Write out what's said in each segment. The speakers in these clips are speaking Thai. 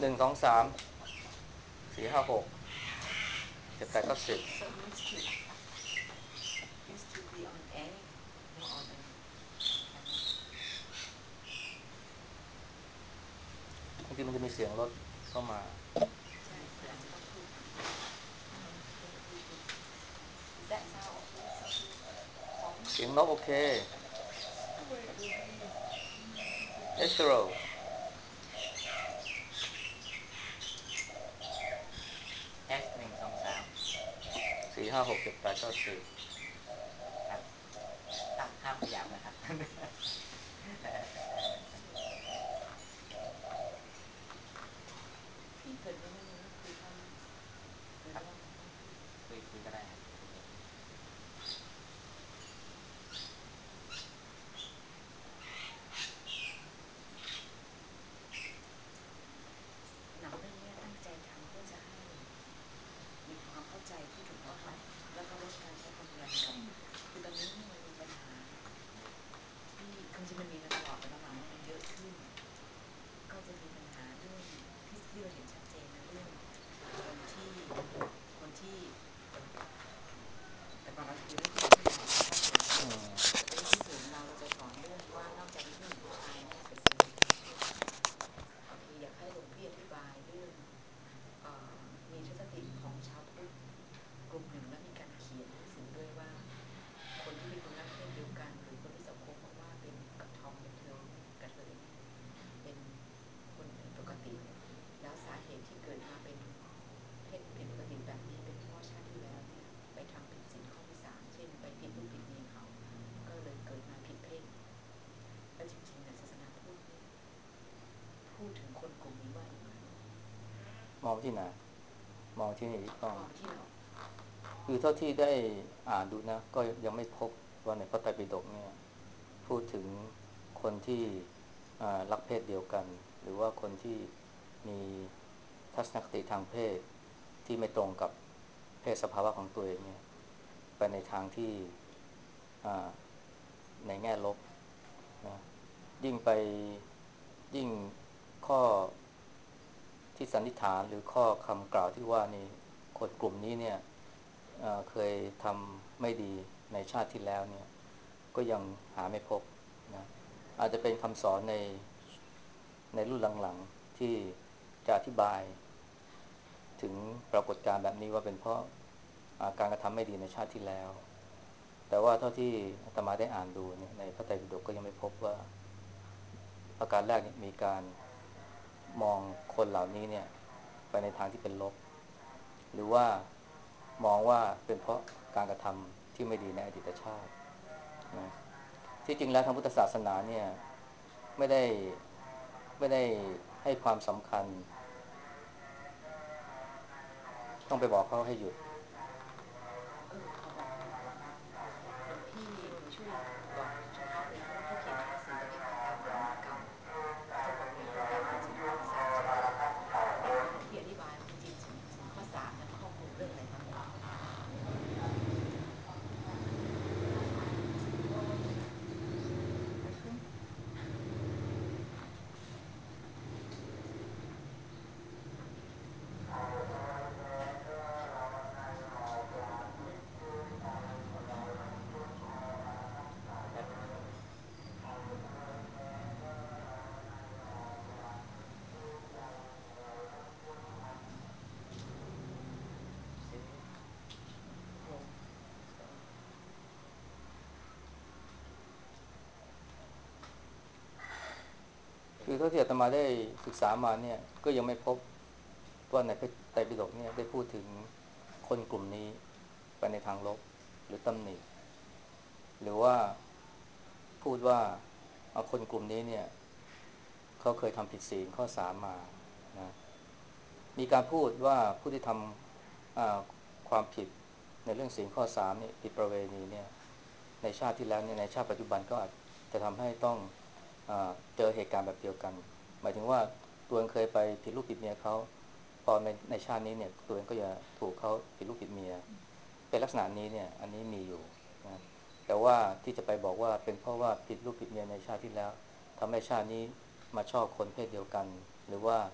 1 2 3 4 5 6 7 8 9 10 So used to be on air, no on the camera. บางทีมันจะมีเสียงรถเข้ามาใช่คุณอาจจะต้องพูดต้องพูดพูด Is that sound okay? Something falling? เสียงนกโอเค Where it will be เอสโตร S 1 2 3 4 5 6 7 8 9 10 ครับห้ามขยับนะครับพี่เกิดว่าไม่มีนั่งคุยบ้างเกิดว่านั่งคุยคุยก็ได้ครับหนังเรื่องนี้ตั้งใจทำเพื่อจะให้มีความเข้าใจที่ถูกต้องแล้วก็ลดการใช้ความรุนแรงกับคือตอนนี้มันมีปัญหาที่คือจริงมันมีมาตลอดแต่หลังมันเยอะขึ้นก็จะมีปัญหาเรื่องที่เราเห็นชัดเจนนะเรื่องคนที่แต่ก่อนเราจะคุยเรื่องผู้หญิงผู้ชายนะคะแต่ที่ศูนย์เราจะสอนเรื่องว่านอกจากเป็นผู้หญิงผู้ชายเนี่ยเป็นสิ่งที่โอเคอยากให้หลวงพี่อธิบายเรื่องมีทฤษฎีของชาวพุทธกลุ่มหนึ่งและมีการเขียนหนังสือด้วยว่าคนที่เป็นคนรักเพศเดียวกันหรือคนที่สังคมบอกว่าเป็นกระทอมเป็นเทยกระเทยเป็นคนผิดปกติแล้วสาเหตุที่เกิดมาเป็นเพศผิดปกติแบบนี้เป็นเพราะชาติที่แล้วเนี่ยไปทำผิดศีลข้อที่3เช่นไปผิดลูกผิดเมียเขาก็เลยเกิดมาผิดเพศและจริงๆเนี่ยศาสนาพุทธพูดถึงคนกลุ่มนี้ว่าอย่างไรมองที่ไหนมองที่นี่ต้องมองที่ไหนคือเท่าที่ได้อ่านดูนะก็ยังไม่พบว่าในพระไตรปิฎกเนี่ยพูดถึงคนที่รักเพศเดียวกันหรือว่าคนที่มีทัศนคติทางเพศที่ไม่ตรงกับเพศสภาวะของตัวเองเนี่ยไปในทางที่ในแง่ลบนะยิ่งไปยิ่งข้อที่สันนิษฐานหรือข้อคำกล่าวที่ว่านี่คนกลุ่มนี้เนี่ยเคยทำไม่ดีในชาติที่แล้วเนี่ยก็ยังหาไม่พบนะอาจจะเป็นคำสอนในรุ่นหลังๆที่จะอธิบายถึงปรากฏการณ์แบบนี้ว่าเป็นเพราะการกระทำไม่ดีในชาติที่แล้วแต่ว่าเท่าที่อาตมาได้อ่านดูเนี่ยในพระไตรปิฎกก็ยังไม่พบว่าประการแรกเนี่ยมีการมองคนเหล่านี้เนี่ยไปในทางที่เป็นลบหรือว่ามองว่าเป็นเพราะการกระทำที่ไม่ดีในอดีตชาตินะที่จริงแล้วทางพุทธศาสนาเนี่ยไม่ได้ไม่ได้ให้ความสำคัญต้องไปบอกเขาให้หยุดขอบอกหน่อยหลวงพี่หนูช่วยบอกเฉพาะเลยเพราะว่าพี่เขียนหนังสือตอนนี้พี่ตามหาหนังเก่าก็บอกเลยให้ตามหาศีลข้อที่3ใช่ไหมเดี๋ยวให้หลวงพี่อธิบายว่าจริงๆศีลข้อ3นั้นครอบคลุมเรื่องอะไรบ้างแป๊บนึงนะครับเอ๊ะโรมคือเท่าที่อาตมาได้ศึกษามาเนี่ยก็ยังไม่พบว่าในพระไตรปิฎกเนี่ยได้พูดถึงคนกลุ่มนี้ไปในทางลบหรือตำหนิหรือว่าพูดว่าคนกลุ่มนี้เนี่ยเขาเคยทำผิดศีลข้อ3มานะมีการพูดว่าผู้ที่ทำความผิดในเรื่องศีลข้อ3เนี่ยผิดประเวณีเนี่ยในชาติที่แล้วเนี่ยในชาติปัจจุบันก็อาจจะทำให้ต้องเจอเหตุการณ์แบบเดียวกันหมายถึงว่าตัวเองเคยไปผิดลูกผิดเมียเขาพอในชาตินี้เนี่ยตัวเองก็จะถูกเขาผิดลูกผิดเมียเป็นลักษณะนี้เนี่ยอันนี้มีอยู่นะแต่ว่าที่จะไปบอกว่าเป็นเพราะว่าผิดลูกผิดเมียในชาติที่แล้วทำให้ชาตินี้มาชอบคนเพศเดียวกันหรือว่า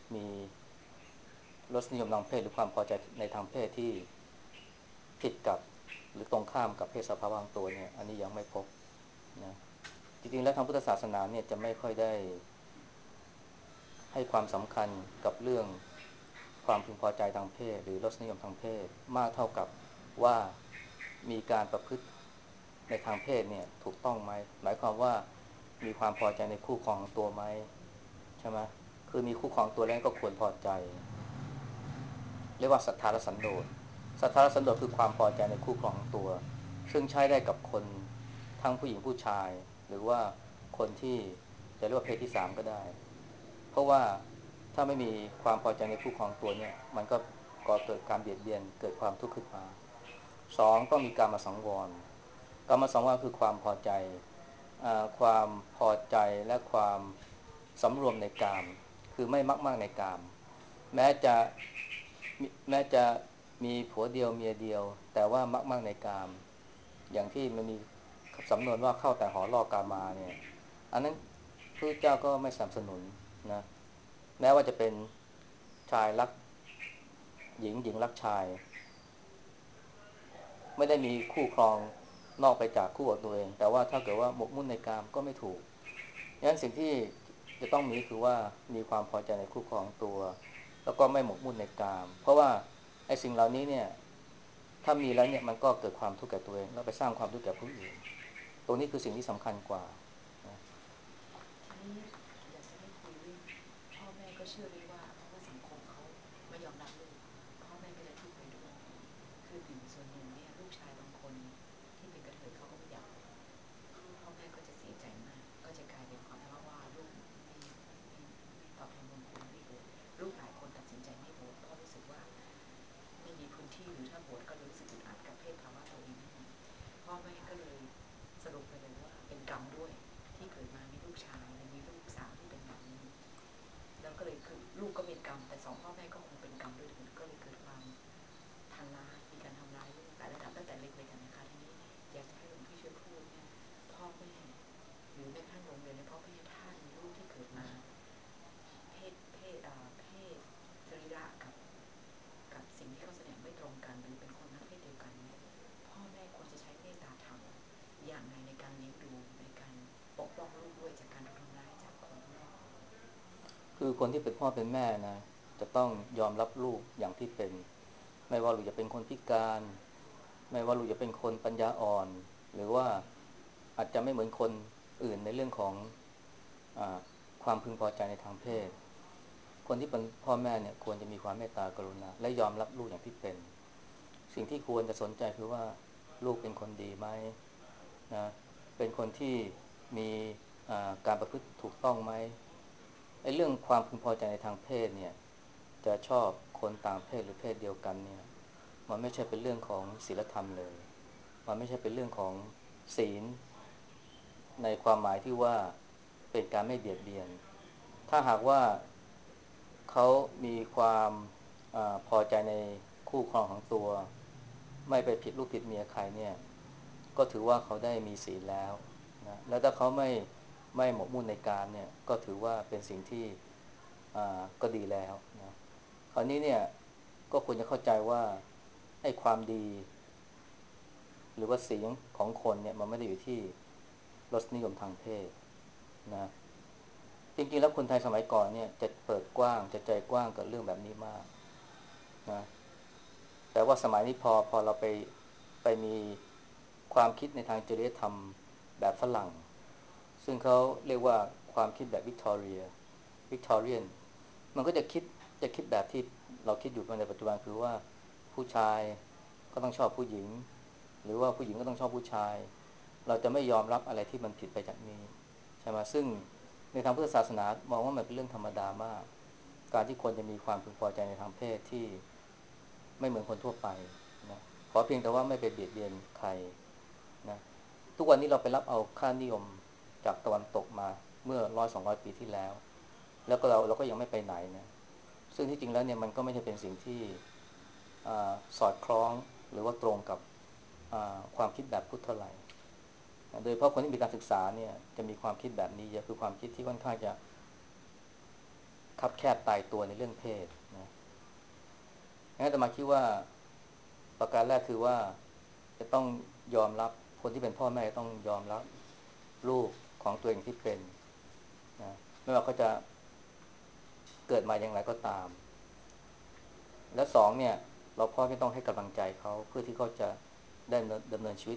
มีรสนิยมทางเพศหรือความพอใจในทางเพศที่ผิดกับหรือตรงข้ามกับเพศสภาพบางตัวเนี่ยอันนี้ยังไม่พบนะจริงๆแล้วทางพุทธศาสนาเนี่ยจะไม่ค่อยได้ให้ความสำคัญกับเรื่องความพึงพอใจทางเพศหรือรสนิยมทางเพศมากเท่ากับว่ามีการประพฤติในทางเพศเนี่ยถูกต้องไหมหมายความว่ามีความพอใจในคู่ครองตัวไหมใช่ไหมคือมีคู่ครองตัวแล้วก็ควรพอใจเรียกว่าศรัทธาและสันโดษศรัทธาและสันโดษคือความพอใจในคู่ครองตัวซึ่งใช้ได้กับคนทั้งผู้หญิงผู้ชายหรือว่าคนที่จะเรียกว่าเพศที่สามก็ได้เพราะว่าถ้าไม่มีความพอใจในคู่ครองตัวเนี่ยมันก็ก่อเกิดการเบียดเบียนเกิดความทุกข์ขึ้นมาสองต้องมีการมาสังวรการมาสังวรคือความพอใจความพอใจและความสำรวมในกามคือไม่มากๆในกามแม้จะแม้จะมีผัวเดียวเมียเดียวแต่ว่ามากๆในกามอย่างที่มันมีสำนวนว่าเข้าแต่หอล่อกามาเนี่ยอันนั้นพระเจ้าก็ไม่สนับสนุนนะแม้ว่าจะเป็นชายรักหญิงหญิงรักชายไม่ได้มีคู่ครองนอกไปจากคู่ของตัวเองแต่ว่าถ้าเกิดว่าหมกมุ่นในกามก็ไม่ถูกดังนั้นสิ่งที่จะต้องมีคือว่ามีความพอใจในคู่ครองตัวแล้วก็ไม่หมกมุ่นในกามเพราะว่าไอ้สิ่งเหล่านี้เนี่ยถ้ามีแล้วเนี่ยมันก็เกิดความทุกข์แก่ตัวเองแล้วไปสร้างความทุกข์แก่ผู้อื่นตรงนี้คือสิ่งที่สำคัญกว่านะทีนี้อยากจะให้คุยเรื่องพ่อแม่ก็เชื่อด้วยว่าเพราะว่าสังคมเขาไม่ยอมรับลูกพ่อแม่ก็จะทุกข์ไปด้วยคือหนึ่งส่วนหนึ่งเนี่ยลูกชายบางคนที่เป็นกระเทยเขาก็ไม่อยากพ่อแม่ก็จะเสียใจมากก็จะกลายเป็นความว่าลูกไม่ตอบแทนบุญคุณไม่บวชลูกหลายคนตัดสินใจไม่บวชเพราะรู้สึกว่าไม่มีพื้นที่หรือถ้าบวชก็รู้สึกอึดอัดกับเพศภาวะตัวเองไม่มีพ่อแม่ก็เลยสรุปไปเลยว่าเป็นกรรมด้วยที่เกิดมามีลูกชายหรือมีลูกสาวที่เป็นแบบนี้แล้วก็เลยคือลูกก็เป็นกรรมแต่สองพ่อแม่ก็คงเป็นกรรมด้วยก็เลยเกิดความทันร้ายมีการทำร้ายลูกหลายระดับตั้งแต่เล็กเลยกันนะคะทีนี้อยากจะให้หลวงพี่ช่วยพูดเนี่ยพ่อแม่หรือแม้กระทั่งโรงเรียนในพ่อแม่ท่านมีลูกที่เกิดมาเพศสรีระกับสิ่งที่เขาแสดงไม่ตรงกันหรือเป็นคนรักเพศเดียวกันเนี่ยพ่อแม่ควรจะใช้เมตตาธรรมอย่างไรในการเลี้ยงดูในการปกป้องลูกด้วยจากการถูกทำร้ายจากคนนอกคือคนที่เป็นพ่อเป็นแม่นะจะต้องยอมรับลูกอย่างที่เป็นไม่ว่าลูกจะเป็นคนพิการไม่ว่าลูกจะเป็นคนปัญญาอ่อนหรือว่าอาจจะไม่เหมือนคนอื่นในเรื่องของอาความพึงพอใจในทางเพศคนที่เป็นพ่อแม่เนี่ยควรจะมีความเมตตากรุณาและยอมรับลูกอย่างที่เป็นสิ่งที่ควรจะสนใจคือว่าลูกเป็นคนดีไหมนะเป็นคนที่มีการประพฤติถูกต้องไหมไอ้เรื่องความพึงพอใจในทางเพศเนี่ยจะชอบคนต่างเพศหรือเพศเดียวกันเนี่ยมันไม่ใช่เป็นเรื่องของศีลธรรมเลยมันไม่ใช่เป็นเรื่องของศีลในความหมายที่ว่าเป็นการไม่เบียดเบียนถ้าหากว่าเขามีความพอใจในคู่ครองของตัวไม่ไปผิดลูกผิดเมียใครเนี่ยก็ถือว่าเขาได้มีศีลแล้วนะแล้วถ้าเขาไม่หมกมุ่นในการเนี่ยก็ถือว่าเป็นสิ่งที่ก็ดีแล้วนะคราวนี้เนี่ยก็ควรจะเข้าใจว่าไอ้ความดีหรือว่าศีลของคนเนี่ยมันไม่ได้อยู่ที่รสนิยมทางเพศนะจริงๆแล้วคนไทยสมัยก่อนเนี่ยจะเปิดกว้างจะใจกว้างกับเรื่องแบบนี้มากนะแต่ว่าสมัยนี้พอเราไปมีความคิดในทางจริยธรรมแบบฝรั่งซึ่งเขาเรียกว่าความคิดแบบวิกตอเรียนมันก็จะคิดแบบที่เราคิดอยู่ในปัจจุบันคือว่าผู้ชายก็ต้องชอบผู้หญิงหรือว่าผู้หญิงก็ต้องชอบผู้ชายเราจะไม่ยอมรับอะไรที่มันผิดไปจากนี้ใช่ไหมซึ่งในทางพุทธศาสนามองว่ามันเป็นเรื่องธรรมดามากการที่คนจะมีความพึงพอใจในทางเพศที่ไม่เหมือนคนทั่วไปนะขอเพียงแต่ว่าไม่ไปเบียดเบียนใครนะทุกวันนี้เราไปรับเอาค่านิยมจากตะวันตกมาเมื่อ100-200 ปีที่แล้วแล้วก็เราก็ยังไม่ไปไหนนะซึ่งที่จริงแล้วเนี่ยมันก็ไม่ใช่เป็นสิ่งที่สอดคล้องหรือว่าตรงกับความคิดแบบพุทธเท่าไหร่โดยเฉพาะคนที่มีการศึกษาเนี่ยจะมีความคิดแบบนี้เยอะคือความคิดที่ค่อนข้างจะคับแคบตายตัวในเรื่องเพศนะงั้นอาตมาคิดว่าประการแรกคือว่าจะต้องยอมรับคนที่เป็นพ่อแม่ต้องยอมรับลูกของตัวเองที่เป็นนะไม่ว่าเขาจะเกิดมาอย่างไรก็ตามและสองเนี่ยเราพ่อไม่ต้องให้กำลังใจเขาเพื่อที่เขาจะได้ดำเนินชีวิต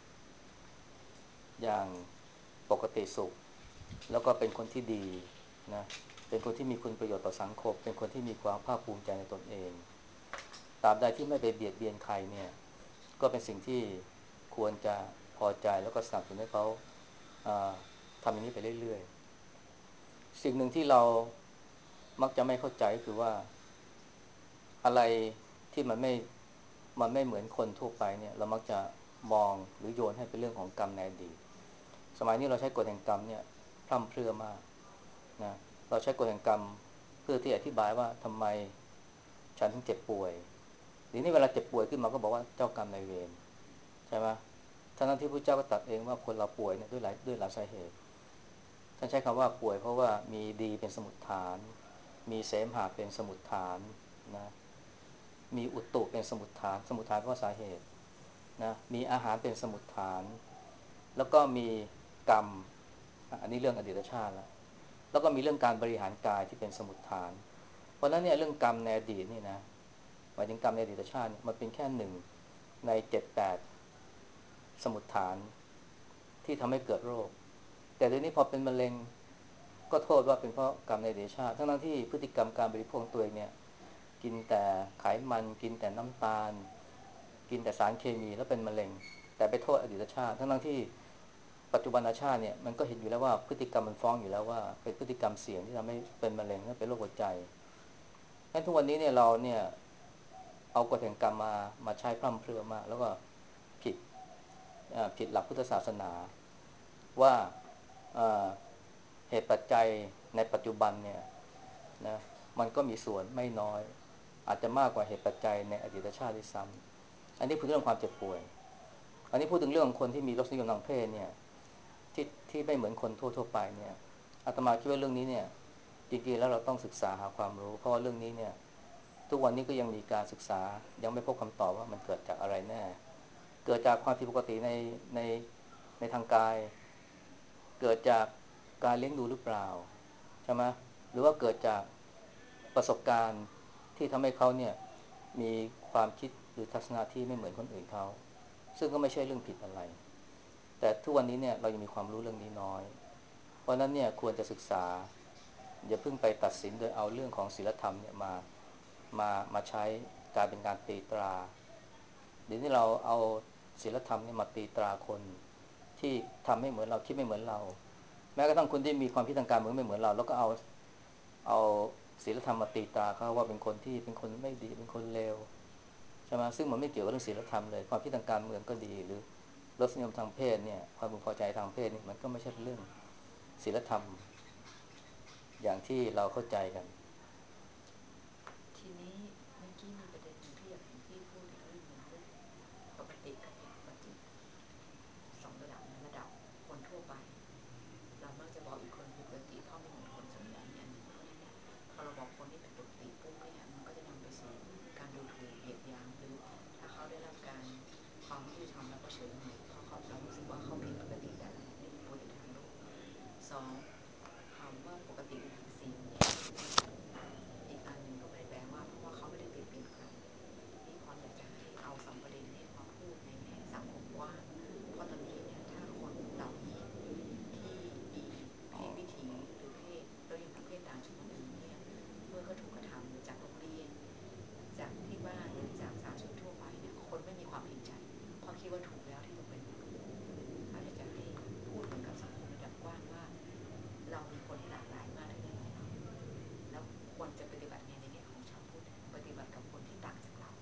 อย่างปกติสุขแล้วก็เป็นคนที่ดีนะเป็นคนที่มีคุณประโยชน์ต่อสังคมเป็นคนที่มีความภาคภูมิใจในตนเองตราบใดที่ไม่ไปเบียดเบียนใครเนี่ยก็เป็นสิ่งที่ควรจะพอใจแล้วก็สนับสนุนให้เขาทำอย่างนี้ไปเรื่อยๆสิ่งหนึ่งที่เรามักจะไม่เข้าใจก็คือว่าอะไรที่มันไม่เหมือนคนทั่วไปเนี่ยเรามักจะมองหรือโยนให้เป็นเรื่องของกรรมในอดีตสมัยนี้เราใช้กฎแห่งกรรมเนี่ยพร่ำเพรื่อมากนะเราใช้กฎแห่งกรรมเพื่อที่อธิบายว่าทำไมฉันถึงเจ็บป่วยหรือนี่เวลาเจ็บป่วยขึ้นมาก็บอกว่าเจ้ากรรมนายเวรใช่ไหมทั้งที่พระเจ้าก็ตรัสเองว่าคนเราป่วยเนี่ยด้วยหลายสาเหตุท่านใช้คำว่าป่วยเพราะว่ามีดีเป็นสมุฏฐานมีเสมหะเป็นสมุฏฐานนะมีอุตุเป็นสมุฏฐานเพราะสาเหตุนะมีอาหารเป็นสมุฏฐานแล้วก็มีกรรมอันนี้เรื่องอดีตชาติแล้วก็มีเรื่องการบริหารกายที่เป็นสมุฏฐานเพราะฉะนั้นเนี่ยเรื่องกรรมในอดีตนี่นะหมายถึงกรรมในอดีตชาติมันเป็นแค่หนึ่งใน7-8สมุฏฐานที่ทำให้เกิดโรคแต่เดี๋ยวนี้พอเป็นมะเร็งก็โทษว่าเป็นเพราะกรรมในอดีตชาติทั้งที่พฤติกรรมการบริโภคตัวเองเนี่ยกินแต่ไขมันกินแต่น้ำตาลกินแต่สารเคมีแล้วเป็นมะเร็งแต่ไปโทษอดีตชาติทั้งที่ปัจจุบันชาติเนี่ยมันก็เห็นอยู่แล้วว่าพฤติกรรมมันฟ้องอยู่แล้วว่าเป็นพฤติกรรมเสี่ยงที่ทำให้เป็นมะเร็งและเป็นโรคหัวใจงั้นทุกวันนี้เนี่ยเราเนี่ยเอากฎแห่งกรรมมาใช้พร่ำเพรื่อมากแล้วก็ผิดผิดหลักพุทธศาสนาว่าเหตุปัจจัยในปัจจุบันเนี่ยนะมันก็มีส่วนไม่น้อยอาจจะมากกว่าเหตุปัจจัยในอดีตชาติด้วยซ้ำอันนี้พูดเรื่องความเจ็บป่วยอันนี้พูดถึงเรื่องของคนที่มีรสนิยมทางเพศเนี่ยที่ไม่เหมือนคนทั่วไปเนี่ยอาตมาคิดว่าเรื่องนี้เนี่ยจริงๆแล้วเราต้องศึกษาหาความรู้เพราะว่าเรื่องนี้เนี่ยทุกวันนี้ก็ยังมีการศึกษายังไม่พบคำตอบว่ามันเกิดจากอะไรแน่เกิดจากความผิดปกติในในทางกายเกิดจากการเลี้ยงดูหรือเปล่าใช่ไหมหรือว่าเกิดจากประสบการณ์ที่ทำให้เขาเนี่ยมีความคิดหรือทัศนะที่ไม่เหมือนคนอื่นเขาซึ่งก็ไม่ใช่เรื่องผิดอะไรแต่ทุกวันนี้เนี่ยเรายังมีความรู้เรื่องนี้น้อยเพราะนั้นเนี่ยควรจะศึกษาอย่าเพิ่งไปตัดสินโดยเอาเรื่องของศีลธรรมเนี่ยมาใช้กลายเป็นการตีตราเดี๋ยวนี้เราเอาศีลธรรมเนี่ยมาตีตราคนที่ทำไม่เหมือนเราคิดไม่เหมือนเราแม้กระทั่งคนที่มีความคิดทางการเมืองไม่เหมือนเราแล้วก็เอาศีลธรรมมาตีตราเขาว่าเป็นคนที่เป็นคนไม่ดีเป็นคนเลวใช่ไหมซึ่งมันไม่เกี่ยวกับเรื่องศีลธรรมเลยความคิดทางการเมืองก็ดีหรือรสนิยมทางเพศเนี่ยความพึงพอใจทางเพศนี่มันก็ไม่ใช่เรื่องศีลธรรมอย่างที่เราเข้าใจกันทีนี้เมื่อกี้มีประเด็นหนึ่งที่อยากเห็นพี่พูดอีกเรื่องหนึ่งเรื่องปกติกับผิดปกติสองระดับนะระดับคนทั่วไปเรามักจะบอกอีกคนผิดปกติเพราะไม่เหมือนคนส่วนใหญ่นี่อันหนึ่งเพราะนั้นเนี่ยพอเราบอกคนที่ผิดปกติปุ๊บเนี่ยมันก็จะนำไปสู่การดูถูกเหยียดหยามหรือถ้าเขาได้รับการความยุติธรรมแล้วก็เฉยเมยเพราะเรารู้สึกว่าเขาผิดปกติแบบนั้นนี่คือปกติทางโลกสองคำว่าปกติในทางศีลเนี่ยอีกอันหนึ่งก็ไม่ได้แปลว่าเพราะว่าเขาไม่ได้เปลี่ยนใครพี่พรอยากจะให้เอาสองประเด็นนี้มาพูดในแง่สังคมกว้างเพราะตอนนี้เนี่ยถ้าคนเหล่านี้ที่มีเพศวิถีหรือเพศโดยทางเพศต่างจากคนอื่นเนี่ยเมื่อเขาถูกกระทำจากโรงเรียนจากที่บ้านหรือจากสาธารณชนทั่วไปเนี่ยคนไม่มีความเห็นใจเพราะคิดว่าถูกแล้วที่ต้องเป็นแบบนี้เขาอยากจะให้พูดเหมือนกับสังคมระดับกว้างว่าเรามีคนที่หลากหลายมากในโลกเราแล้วควรจะปฏิบัติไงในแง่ของชาวพุทธปฏิบัติกับคนที่ต่างจากเรา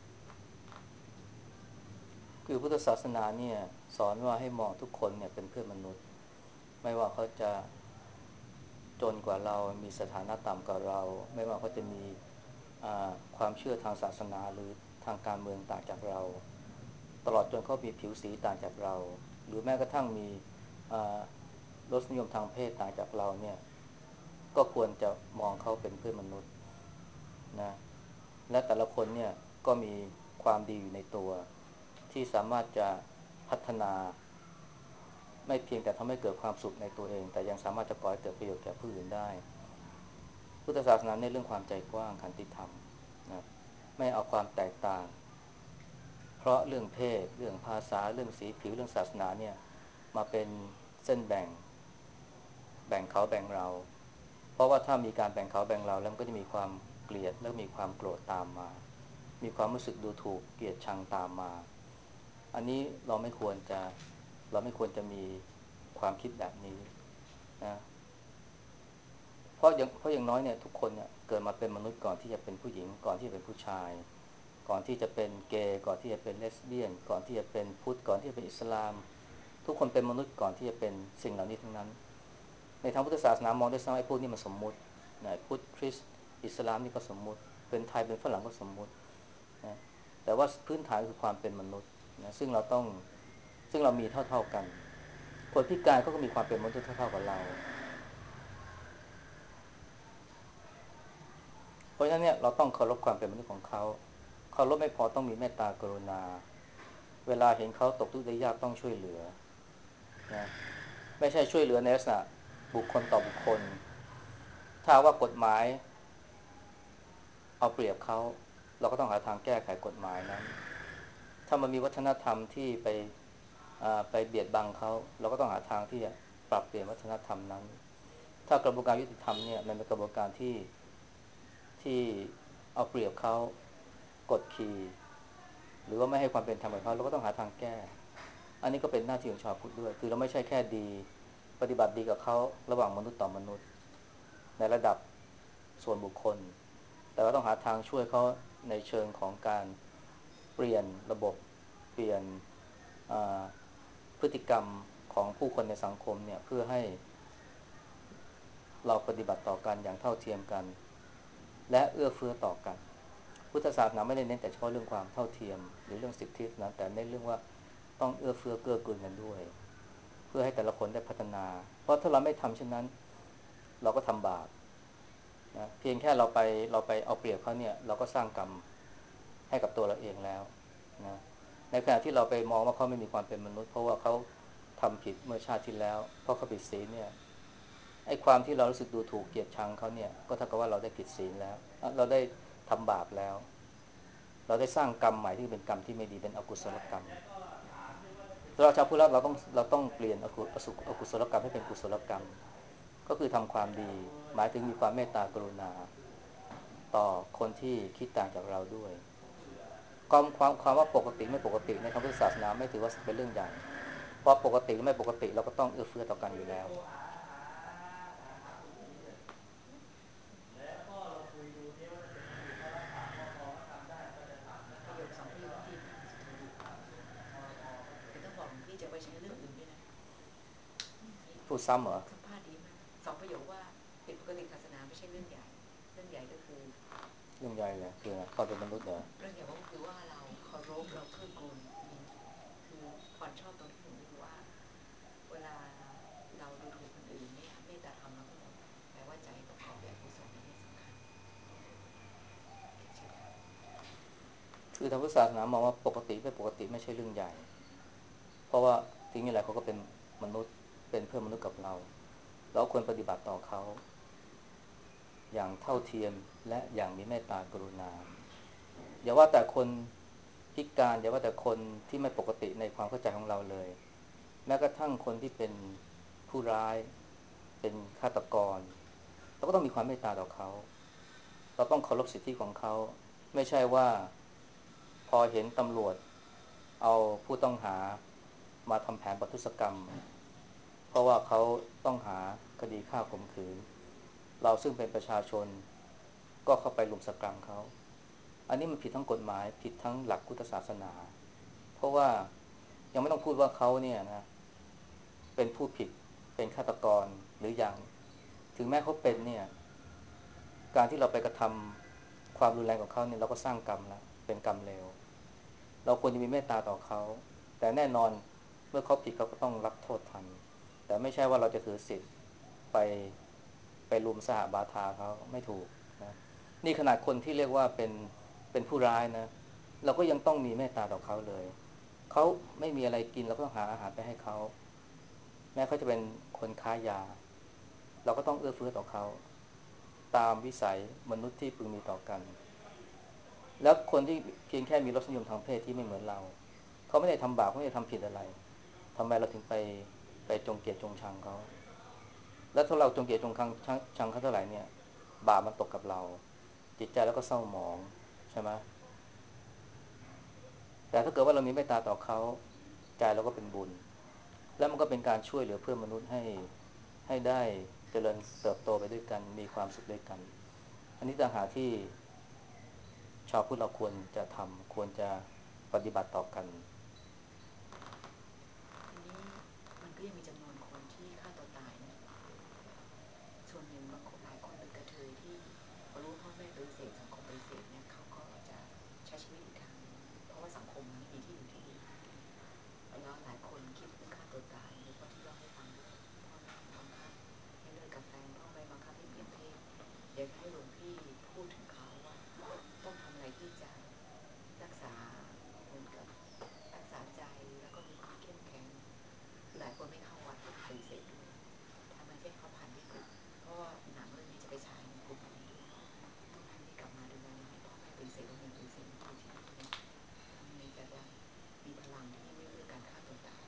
คือพุทธศาสนาเนี่ยสอนว่าให้มองทุกคนเนี่ยเป็นเพื่อนมนุษย์ไม่ว่าเขาจะจนกว่าเรามีสถานะต่ำกว่าเราไม่ว่าเขาจะมีความเชื่อทางศาสนาหรือทางการเมืองต่างจากเราตลอดจนเขามีผิวสีต่างจากเราหรือแม้กระทั่งมีรสนิยมทางเพศต่างจากเราเนี่ยก็ควรจะมองเขาเป็นเพื่อนมนุษย์นะและแต่ละคนเนี่ยก็มีความดีอยู่ในตัวที่สามารถจะพัฒนาไม่เพียงแต่ทำให้เกิดความสุขในตัวเองแต่ยังสามารถจะก่อให้เกิดประโยชน์แก่ผู้อื่นได้พุทธศาสนาในเรื่องความใจกว้างขันติธรรมนะไม่เอาความแตกต่างเพราะเรื่องเพศเรื่องภาษาเรื่องสีผิวเรื่องศาสนาเนี่ยมาเป็นเส้นแบ่งเขาแบ่งเราเพราะว่าถ้ามีการแบ่งเขาแบ่งเราแล้วมันก็จะมีความเกลียดแล้วมีความโกรธตามมามีความรู้สึกดูถูกเกลียดชังตามมาอันนี้เราไม่ควรจะมีความคิดแบบนี้นะเพราะอย่างน้อยเนี่ยทุกคนเนี่ยเกิดมาเป็นมนุษย์ก่อนที่จะเป็นผู้หญิงก่อนที่จะเป็นผู้ชายก่อนที่จะเป็นเกย์ก่อนที่จะเป็นเลสเบี้ยนก่อนที่จะเป็นพุทธก่อนที่จะเป็นอิสลามทุกคนเป็นมนุษย์ก่อนที่จะเป็นสิ่งเหล่านี้ทั้งนั้นในทางพุทธศาสนามองด้วยซ้ำไอ้พวกนี้มันสมมุตินะพุทธคริสต์อิสลามนี่ก็สมมุติเป็นไทยเป็นฝรั่งก็สมมุตินะแต่ว่าพื้นฐานคือความเป็นมนุษย์นะซึ่งเรามีเท่ากันคนพิการก็มีความเป็นมนุษย์เท่าๆกับเราเพราะฉะนั้นเนี่ยเราต้องเคารพความเป็นมนุษย์ของเขาเคารพไม่พอต้องมีเมตตากรุณาเวลาเห็นเขาตกทุกข์ได้ยากต้องช่วยเหลือนะไม่ใช่ช่วยเหลือในลักษณะบุคคลต่อบุคคลถ้าว่ากฎหมายเอาเปรียบเขาเราก็ต้องหาทางแก้ไขกฎหมายนั้นถ้ามันมีวัฒนธรรมที่ไปเบียดบังเขาเราก็ต้องหาทางที่จะปรับเปลี่ยนวัฒนธรรมนั้นถ้ากระบวนการยุติธรรมเนี่ยมันเป็นกระบวนการที่เอาเปรียบเขากดขี่หรือว่าไม่ให้ความเป็นธรรมกับเขาเราก็ต้องหาทางแก้อันนี้ก็เป็นหน้าที่ของชาวพุทธด้วยคือเราไม่ใช่แค่ดีปฏิบัติดีกับเขาระหว่างมนุษย์ต่อมนุษย์ในระดับส่วนบุคคลแต่เราต้องหาทางช่วยเขาในเชิงของการเปลี่ยนระบบเปลี่ยนพฤติกรรมของผู้คนในสังคมเนี่ยเพื่อให้เราปฏิบัติต่อกันอย่างเท่าเทียมกันและเอื้อเฟื้อต่อกันพุทธศาสนาไม่ได้เน้นแต่เฉพาะเรื่องความเท่าเทียมหรือเรื่องสิทธินะแต่เน้นเรื่องว่าต้องเอื้อเฟื้อเกื้อกูลกันด้วยเพื่อให้แต่ละคนได้พัฒนาเพราะถ้าเราไม่ทำเช่นนั้นเราก็ทำบาปนะเพียงแค่เราไปเอาเปรียบเขาเนี่ยเราก็สร้างกรรมให้กับตัวเราเองแล้วนะในขณะที่เราไปมองว่าเขาไม่มีความเป็นมนุษย์เพราะว่าเขาทำผิดเมื่อชาติที่แล้วเพราะเขาผิดศีลเนี่ยไอ้ความที่เรารู้สึกดูถูกเกลียดชังเขาเนี่ยก็เท่ากับว่าเราได้ผิดศีลแล้วเราได้ทำบาปแล้วเราได้สร้างกรรมใหม่ที่เป็นกรรมที่ไม่ดีเป็นอกุศลกรรมเราชาวพุทธเราต้องเปลี่ยนอกุศลกรรมให้เป็นกุศลกรรมก็คือทำความดีหมายถึงมีความเมตตากรุณาต่อคนที่คิดต่างจากเราด้วยความว่าปกติไม่ปกติในทางพุทธศาสนาไม่ถือว่าเป็นเรื่องใหญ่เพราะปกติหรือไม่ปกติเราก็ต้องเอื้อเฟื้อต่อกันอยู่แล้วประโยคสองประโยคที่ดีมากสุธบุตรแต่ต้องบอกหลวงพี่จะไปใช้เรื่องอื่นด้วยนะพูดซ้ำเหรอสัมภาษณ์ดีมากสองประโยคว่าผิดปกติศาสนาไม่ใช่เรื่องใหญ่เรื่องใหญ่ก็คือเรื่องใหญ่เลยคือความเป็นมนุษย์เหรอเรื่องใหญ่ก็คือว่าเราเคารพเราเกื้อกูลมีคือพรชอบตรงที่พี่หนุ่มก็คือว่าเวลาเราดูถูกคนอื่นเนี่ยเมตตาธรรมเราก็หมดแปลว่าใจประกอบด้วยอกุศลนี่สำคัญเชิญค่ะคือทางพุทธศาสนามองว่าปกติไม่ปกติไม่ใช่เรื่องใหญ่เพราะว่าทิ้งอะไรเขาก็เป็นมนุษย์เป็นเพื่อนมนุษย์กับเราเราควรปฏิบัติต่อเขาอย่างเท่าเทียมและอย่างมีเมตตากรุณาอย่าว่าแต่คนพิการอย่าว่าแต่คนที่ไม่ปกติในความเข้าใจของเราเลยแม้กระทั่งคนที่เป็นผู้ร้ายเป็นฆาตกรเราก็ต้องมีความเมตตาต่อเขาเราต้องเคารพสิทธิของเขาไม่ใช่ว่าพอเห็นตำรวจเอาผู้ต้องหามาทำแผนประทุษกรรมเพราะว่าเขาต้องหาคดีฆ่าข่มขืนเราซึ่งเป็นประชาชนก็เข้าไปรุมสกรรมเขาอันนี้มันผิดทั้งกฎหมายผิดทั้งหลักพุทธศาสนาเพราะว่ายังไม่ต้องพูดว่าเขาเนี่ยนะเป็นผู้ผิดเป็นฆาตกรหรืออย่างถึงแม้เขาเป็นเนี่ยการที่เราไปกระทำความรุนแรงกับเขาเนี่ยเราก็สร้างกรรมแล้วเป็นกรรมเลวเราควรจะมีเมตตาต่อเขาแต่แน่นอนเมื่อเขาผิดเขาก็ต้องรับโทษทันแต่ไม่ใช่ว่าเราจะถือสิทธิ์ไปไปรุมสหบาทาเขาไม่ถูกนะนี่ขนาดคนที่เรียกว่าเป็นผู้ร้ายนะเราก็ยังต้องมีเมตตาต่อเขาเลยเขาไม่มีอะไรกินเราก็ต้องหาอาหารไปให้เขาแม้เขาจะเป็นคนค้ายาเราก็ต้องเอื้อเฟื้อต่อเขาตามวิสัยมนุษย์ที่พึงมีต่อกันแล้วคนที่เพียงแค่มีรสนิยมทางเพศที่ไม่เหมือนเราเขาไม่ได้ทำบาปเขาไม่ได้ทำผิดอะไรทำไมเราถึงไปจงเกลียดจงชังเขาแล้วถ้าเราจงเกลียดจงชังเขาเท่าไหร่เนี่ยบาปมันตกกับเราจิตใจแล้วก็เศร้าหมองใช่ไหมแต่ถ้าเกิดว่าเรามีเมตตาต่อเขาใจเราก็เป็นบุญแล้วมันก็เป็นการช่วยเหลือเพื่อนมนุษย์ให้ได้เจริญเติบโตไปด้วยกันมีความสุขด้วยกันอันนี้ต่างหากที่ชาวพุทธเราควรจะทำควรจะปฏิบัติต่อกันทีนี้มันก็ยังมีจำนวนคนที่ฆ่าตัวตายนะส่วนหนึ่งบางคนหลายคนเป็นกระเทยที่พอรู้พ่อแม่ปฏิเสธสังคมปฏิเสธเนี่ยเขาก็จะใช้ชีวิตอีกทางเพราะว่าสังคมมันไม่มีที่อยู่ที่อื่นแล้วหลายคนคิดเรื่องฆ่าตัวตายโดยเฉพาะที่เราให้ฟังเรื่องพ่อแม่บังคับให้เลิกกับแฟนพ่อแม่บังคับให้เปลี่ยนเพศอยากให้หลวงพี่พูดถึงเขาว่าต้องทำอะไรที่จะรักษาเหมือนกับรักษาใจแล้วก็มีความเข้มแข็งหลายคนไม่เข้าวัดปฏิเสธด้วยทำไมที่เขาผ่านวิกฤตเพราะว่าหนังเรื่องนี้จะไปฉายในกลุ่มนี้ด้วยต้องให้กลับมาดูแลยังไงพ่อแม่ปฏิเสธก็มีปฏิเสธที่อยู่ที่นี่เนี่ยทำยังไงจะได้มีพลังที่ไม่เลือกการฆ่าตัวตาย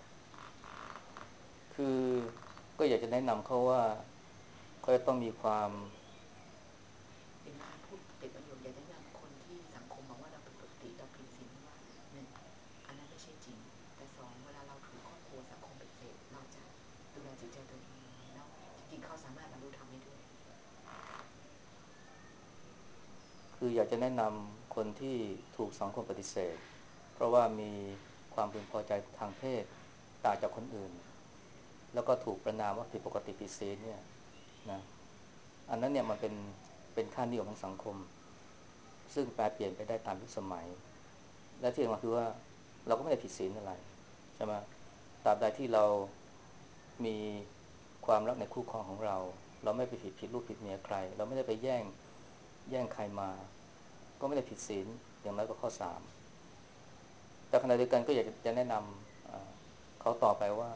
คือก็อยากจะแนะนำเขาว่าเขาจะต้องมีความอย่างนี้พูดเป็นประโยชน์อยากจะแนะนำคนที่สังคมบอกว่าเราผิดปกติเราผิดศีลว่าหนึ่งอันนั้นไม่ใช่จริงแต่สองเวลาเราถูกครอบครัวสังคมปฏิเสธเราจะดูแลจิตใจตัวเองยังไงแล้วจริงๆเขาสามารถบรรลุธรรมได้ด้วยคืออยากจะแนะนำคนที่ถูกสังคมปฏิเสธเพราะว่ามีความพึงพอใจทางเพศต่างจากคนอื่นแล้วก็ถูกประณามว่าผิดปกติผิดศีลเนี่ยนะอันนั้นเนี่ยมันเป็นค่านิยมของสังคมซึ่งแปรเปลี่ยนไปได้ตามยุคสมัยและที่สำคัญคือว่าเราก็ไม่ได้ผิดศีลอะไรใช่ไหมตราบใดที่เรามีความรักในคู่ครองของเราเราไม่ไปผิดลูกผิดเมียใครเราไม่ได้ไปแย่งใครมาก็ไม่ได้ผิดศีลอย่างน้อยก็ข้อสามแต่ขณะเดียวกันก็อยากจะแนะนำเขาต่อไปว่า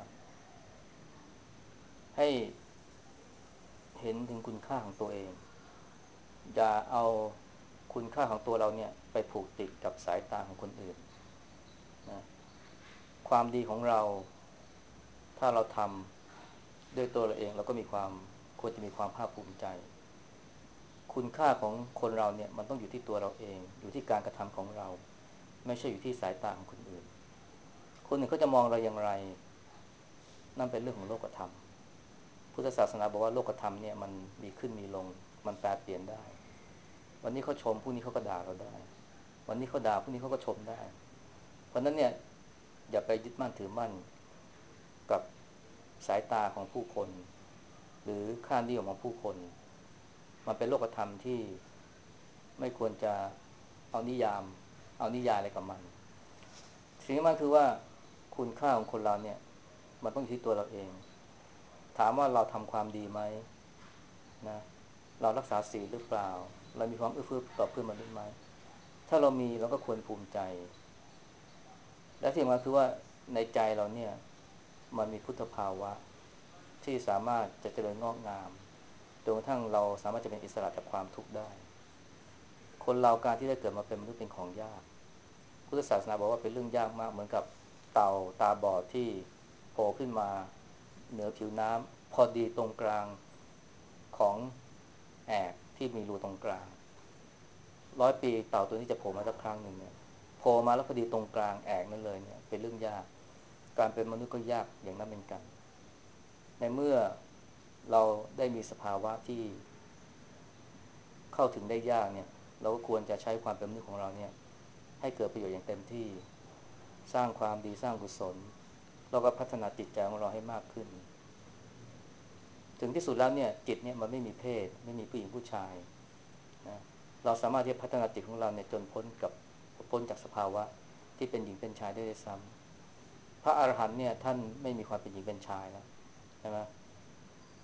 ให้เห็นถึงคุณค่าของตัวเองอย่าเอาคุณค่าของตัวเราเนี่ยไปผูกติดกับสายตาของคนอื่นนะความดีของเราถ้าเราทำด้วยตัวเราเองเราก็มีความควรจะมีความภาคภูมิใจคุณค่าของคนเราเนี่ยมันต้องอยู่ที่ตัวเราเองอยู่ที่การกระทำของเราไม่ใช่อยู่ที่สายตาของคนอื่นคนอื่นเขาจะมองเราอย่างไรนั่นเป็นเรื่องของโลกธรรมพุทธศาสนาบอกว่าโลกธรรมเนี่ยมันมีขึ้นมีลงมันแปรเปลี่ยนได้วันนี้เขาชมพรุ่งนี้เขาก็ด่าเราได้วันนี้เขาด่าพรุ่งนี้เขาก็ชมได้เพราะนั้นเนี่ยอย่าไปยึดมั่นถือมั่นกับสายตาของผู้คนหรือค่านิยมของผู้คนมันเป็นโลกธรรมที่ไม่ควรจะเอานิยามเอานิยายอะไรกับมันสิ่งที่มันคือว่าคุณค่าของคนเราเนี่ยมันต้องอยู่ที่ตัวเราเองถามว่าเราทำความดีไหมนะเรารักษาศีลหรือเปล่าเรามีความเอื้อเฟื้อต่อเพื่อนมนุษย์ไหมถ้าเรามีเราก็ควรภูมิใจและที่สำคัญคือว่าในใจเราเนี่ยมันมีพุทธภาวะที่สามารถจะเจริญงอกงามจนกระทั่งเราสามารถจะเป็นอิสระจากความทุกข์ได้คนเราการที่ได้เกิดมาเป็นมนุษย์เป็นของยากพุทธศาสนาบอกว่าเป็นเรื่องยากมากเหมือนกับเต่าตาบอดที่โผล่ขึ้นมาเหนือผิวน้ำพอดีตรงกลางของแอกที่มีรูตรงกลาง100 ปีเต่าตัวนี้จะโผล่มาสักครั้งหนึ่งเนี่ยโผล่มาแล้วพอดีตรงกลางแอกนั่นเลยเนี่ยเป็นเรื่องยากการเป็นมนุษย์ก็ยากอย่างนั้นเป็นกันในเมื่อเราได้มีสภาวะที่เข้าถึงได้ยากเนี่ยเราก็ควรจะใช้ความเป็นมนุษย์ของเราเนี่ยให้เกิดประโยชน์อย่างเต็มที่สร้างความดีสร้างกุศลแล้วก็พัฒนาจิตใจของเราให้มากขึ้นถึงที่สุดแล้วเนี่ยจิตเนี่ยมันไม่มีเพศไม่มีผู้หญิงผู้ชายนะเราสามารถที่จะพัฒนาจิตของเราเนี่ยจนพ้นจากสภาวะที่เป็นหญิงเป็นชายได้ด้วยซ้ำพระอรหันต์เนี่ยท่านไม่มีความเป็นหญิงเป็นชายแล้วใช่ไหม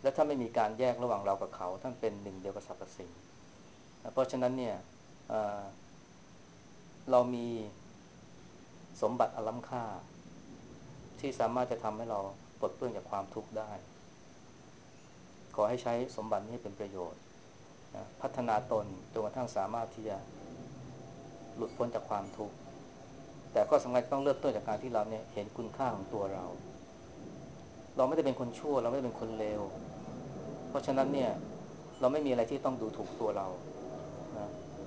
และถ้าไม่มีการแยกระหว่างเรากับเขาท่านเป็นหนึ่งเดียวกับสรรพสิ่งเพราะฉะนั้นเนี่ยเรามีสมบัติอันล้ำค่าที่สามารถจะทำให้เราปลดเปลื้องจากความทุกข์ได้ขอให้ใช้สมบัตินี้ให้เป็นประโยชน์นะพัฒนาตนจนกระทั่งสามารถที่จะหลุดพ้นจากความทุกข์แต่ก็สำคัญต้องเริ่มต้นจากการที่เราเนี่ยเห็นคุณค่าของตัวเราไม่ได้เป็นคนชั่วเราไม่ได้เป็นคนเลวเพราะฉะนั้นเนี่ยเราไม่มีอะไรที่ต้องดูถูกตัวเรานะ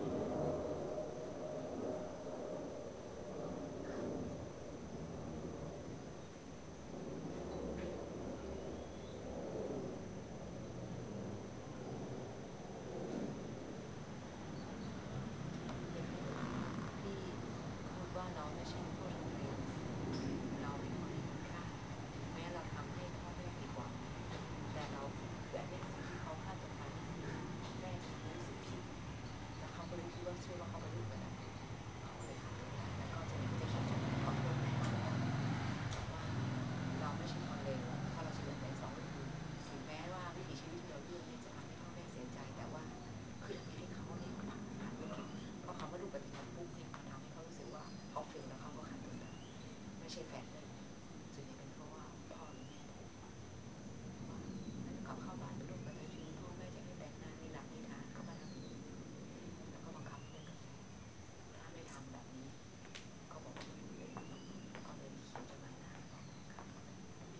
อย่างที่พูดว่าเราไม่ใช่คนเลวเราเป็นคนมีคุณค่าถึงแม้เราทำให้พ่อแม่ผิดหวังแต่เราแต่เนี่ยสิ่งที่เขาฆ่าตัวตายนี่คือแม่เขารู้สึกผิดแล้วเขาก็เลยคิดว่าเชื่อว่าเขาบรรลุกตัญญูเขาก็เลยฆ่าตัวตายแล้วก็จะคิดจะขอโทษแม่มากกว่าว่าเราไม่ใช่คนเลวถ้าเราเฉลี่ยเป็นสองก็คือถึงแม้ว่าวิถีชีวิตที่เราเลือกเนี่ยจะทำให้พ่อแม่เสียใจแต่ว่าคือเรามีให้เขาเนี่ยผ่านวิกฤตเพราะเขาบรรลุปฏิญาณปุ๊บเนี่ยมันทำให้เขารู้สึกว่าเขาเฟลแล้วเขาก็ฆ่าตัวตายไม่ใช่แฟนเลยส่วนใหญ่เป็นเพราะว่าพ่อหรือแม่ผูกว่าแล้วกลับเข้าบ้านเป็นลูกกตัญญูพ่อแม่จะให้แต่งงานมีหลักมีฐานก็มาทำแล้วก็บังคับเลิกกับแฟนถ้าไม่ทำแบบนี้ก็บอกว่าไม่อยู่เลยก็เลยเขียนจดหมายลาบอกฆ่าตัวตาย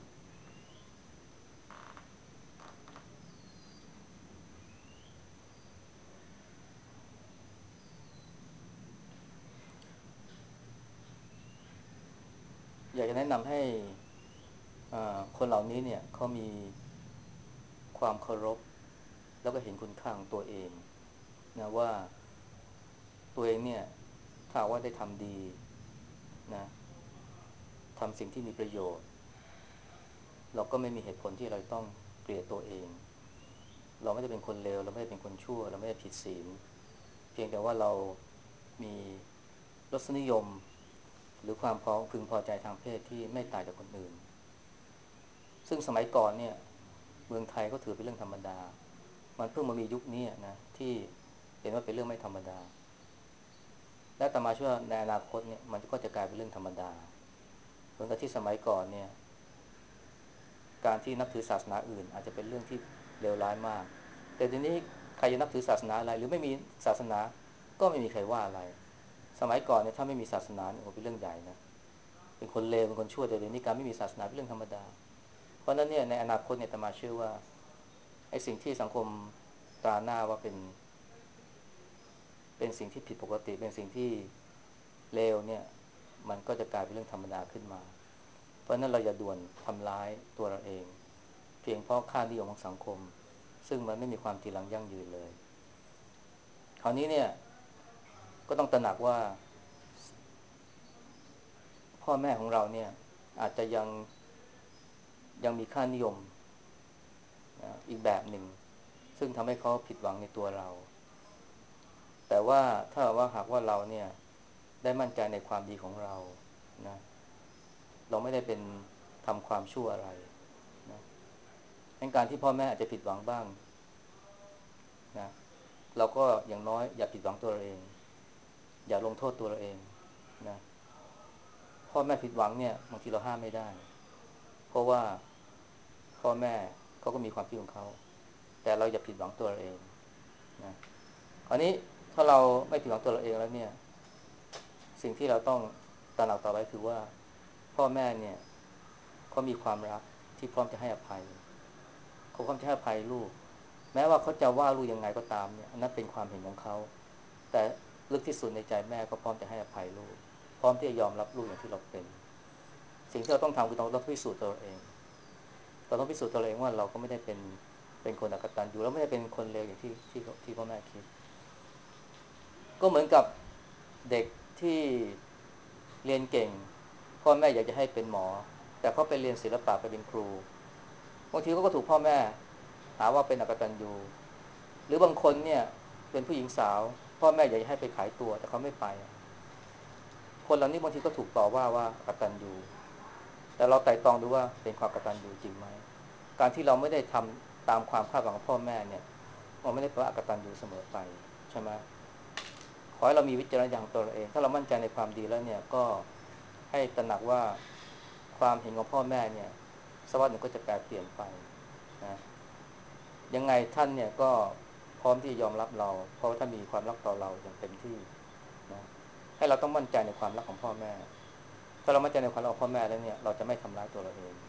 อยากจะแนะนำให้คนเหล่านี้เนี่ยเขามีความเคารพแล้วก็เห็นคุณค่าของตัวเองนะว่าตัวเองเนี่ยถ้าว่าได้ทำดีนะทำสิ่งที่มีประโยชน์เราก็ไม่มีเหตุผลที่เราต้องเกลียดตัวเองเราไม่ได้เป็นคนเลวเราไม่ได้เป็นคนชั่วเราไม่ได้ผิดศีลเพียงแต่ว่าเรามีรสนิยมหรือความพึงพอใจทางเพศที่ไม่ต่างจากคนอื่นซึ่งสมัยก่อนเนี่ยเมืองไทยก็ถือเป็นเรื่องธรรมดามันเพิ่งมามียุคนี้นะที่เห็นว่าเป็นเรื่องไม่ธรรมดาและอาตมาเชื่อว่าในอนาคตเนี่ยมันก็จะกลายเป็นเรื่องธรรมดาเหมือนกับที่สมัยก่อนเนี่ยการที่นับถือศาสนาอื่นอาจจะเป็นเรื่องที่เลวร้ายมากแต่ทีนี้ใครจะนับถือศาสนาอะไรหรือไม่มีศาสนาก็ไม่มีใครว่าอะไรสมัยก่อนเนี่ยถ้าไม่มีศาสนาเนี่ยโอ้เป็นเรื่องใหญ่นะเป็นคนเลวเป็นคนชั่วแต่เดี๋ยวนี้การไม่มีศาสนาเป็นเรื่องธรรมดาเพราะฉะนั้นเนี่ยในอนาคตเนี่ยอาตมาเชื่อว่าไอ้สิ่งที่สังคมตราหน้าว่าเป็นสิ่งที่ผิดปกติเป็นสิ่งที่เลวเนี่ยมันก็จะกลายเป็นเรื่องธรรมดาขึ้นมาเพราะนั้นเราอย่าด่วนทำร้ายตัวเราเองเพียงเพราะค่านิยมของสังคมซึ่งมันไม่มีความจีรังยั่งยืนเลยคราวนี้เนี่ยก็ต้องตระหนักว่าพ่อแม่ของเราเนี่ยอาจจะยังมีค่านิยมอีกแบบหนึ่งซึ่งทำให้เขาผิดหวังในตัวเราแต่ว่าถ้าว่าหากว่าเราเนี่ยได้มั่นใจในความดีของเรานะเราไม่ได้เป็นทำความชั่วอะไรนะงั้นการที่พ่อแม่อาจจะผิดหวังบ้างนะเราก็อย่างน้อยอย่าผิดหวังตัวเราเองอย่าลงโทษตัวเราเองนะพ่อแม่ผิดหวังเนี่ยบางทีเราห้ามไม่ได้เพราะว่าพ่อแม่เขาก็มีความคิดของเขาแต่เราอย่าผิดหวังตัวเราเองนะคราวนี้ถ้าเราไม่ผิดหวังตัวเราเองแล้วเนี่ยสิ่งที่เราต้องตระหนักต่อไปคือว่าพ่อแม่เนี่ยเขามีความรักที่พร้อมจะให้อภัยเขาพร้อมจะให้อภัยลูกแม้ว่าเขาจะว่าลูกยังไงก็ตามเนี่ยอันนั้นเป็นความเห็นของเขาแต่ลึกที่สุดในใจแม่ก็พร้อมจะให้อภัยลูกพร้อมที่จะยอมรับลูกอย่างที่เราเป็นสิ่งที่เราต้องทำคือเราต้องพิสูจน์ตัวเราเองเราต้องพิสูจน์ตัวเราเองว่าเราก็ไม่ได้เป็นคนอกตัญญูเราไม่ได้เป็นคนเลวอย่างที่พ่อแม่คิดก็เหมือนกับเด็กที่เรียนเก่งพ่อแม่อยากจะให้เป็นหมอแต่เขาไปเรียนศิลปะไปเป็นครูบางทีเขาก็ถูกพ่อแม่หาว่าเป็นอกตัญญูหรือบางคนเนี่ยเป็นผู้หญิงสาวพ่อแม่อยากจะให้ไปขายตัวแต่เขาไม่ไปคนเหล่านี้บางทีก็ถูกต่อว่าอกตัญญูแต่เราไตร่ตรองดูว่าเป็นความกตัญญูจริงไหมการที่เราไม่ได้ทตามความคาดหวังของพ่อแม่เนี่ยมันไม่ได้แปลว่าอกตัญญูเสมอไปใช่ไหมขอให้เรามีวิจารณญาณของตัวเราเองถ้าเรามั่นใจในความดีแล้วเนี่ยก็ให้ตระหนักว่าความเห็นของพ่อแม่เนี่ยสักวันหนึ่งก็จะแปรเปลี่ยนไปนะยังไงท่านเนี่ยก็พร้อมที่จะยอมรับเราเพราะว่าท่านมีความรักต่อเราอย่างเต็มที่นะให้เราต้องมั่นใจในความรักของพ่อแม่ถ้าเรามั่นใจในความรักของพ่อแม่แล้วเนี่ยเราจะไม่ทำร้ายตัวเราเอง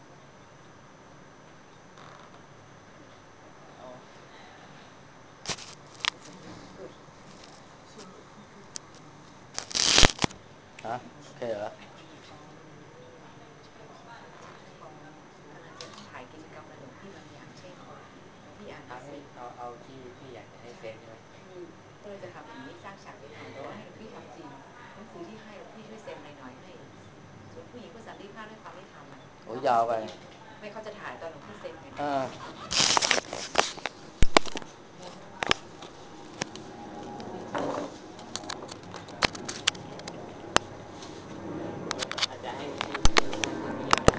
ฮะโอเคเหรอกำลังจะถ่ายกิจกรรมอะไรหลวงพี่บางอย่างเช่นหลวงพี่อ่านหนังสือเอาที่อยากจะให้เซ็นใช่ไหมคือก็เลยจะทำอย่างนี้สร้างฉากไปหน่อยแต่ว่าให้หลวงพี่ทำจริงหนังสือที่ให้หลวงพี่ช่วยเซ็นหน่อยให้ส่วนผู้หญิงก็สันติภาพด้วยความไม่ทำอ่ะโอ้ยยาวไปไม่เขาจะถ่ายตอนหลวงพี่เซ็นไงอ่า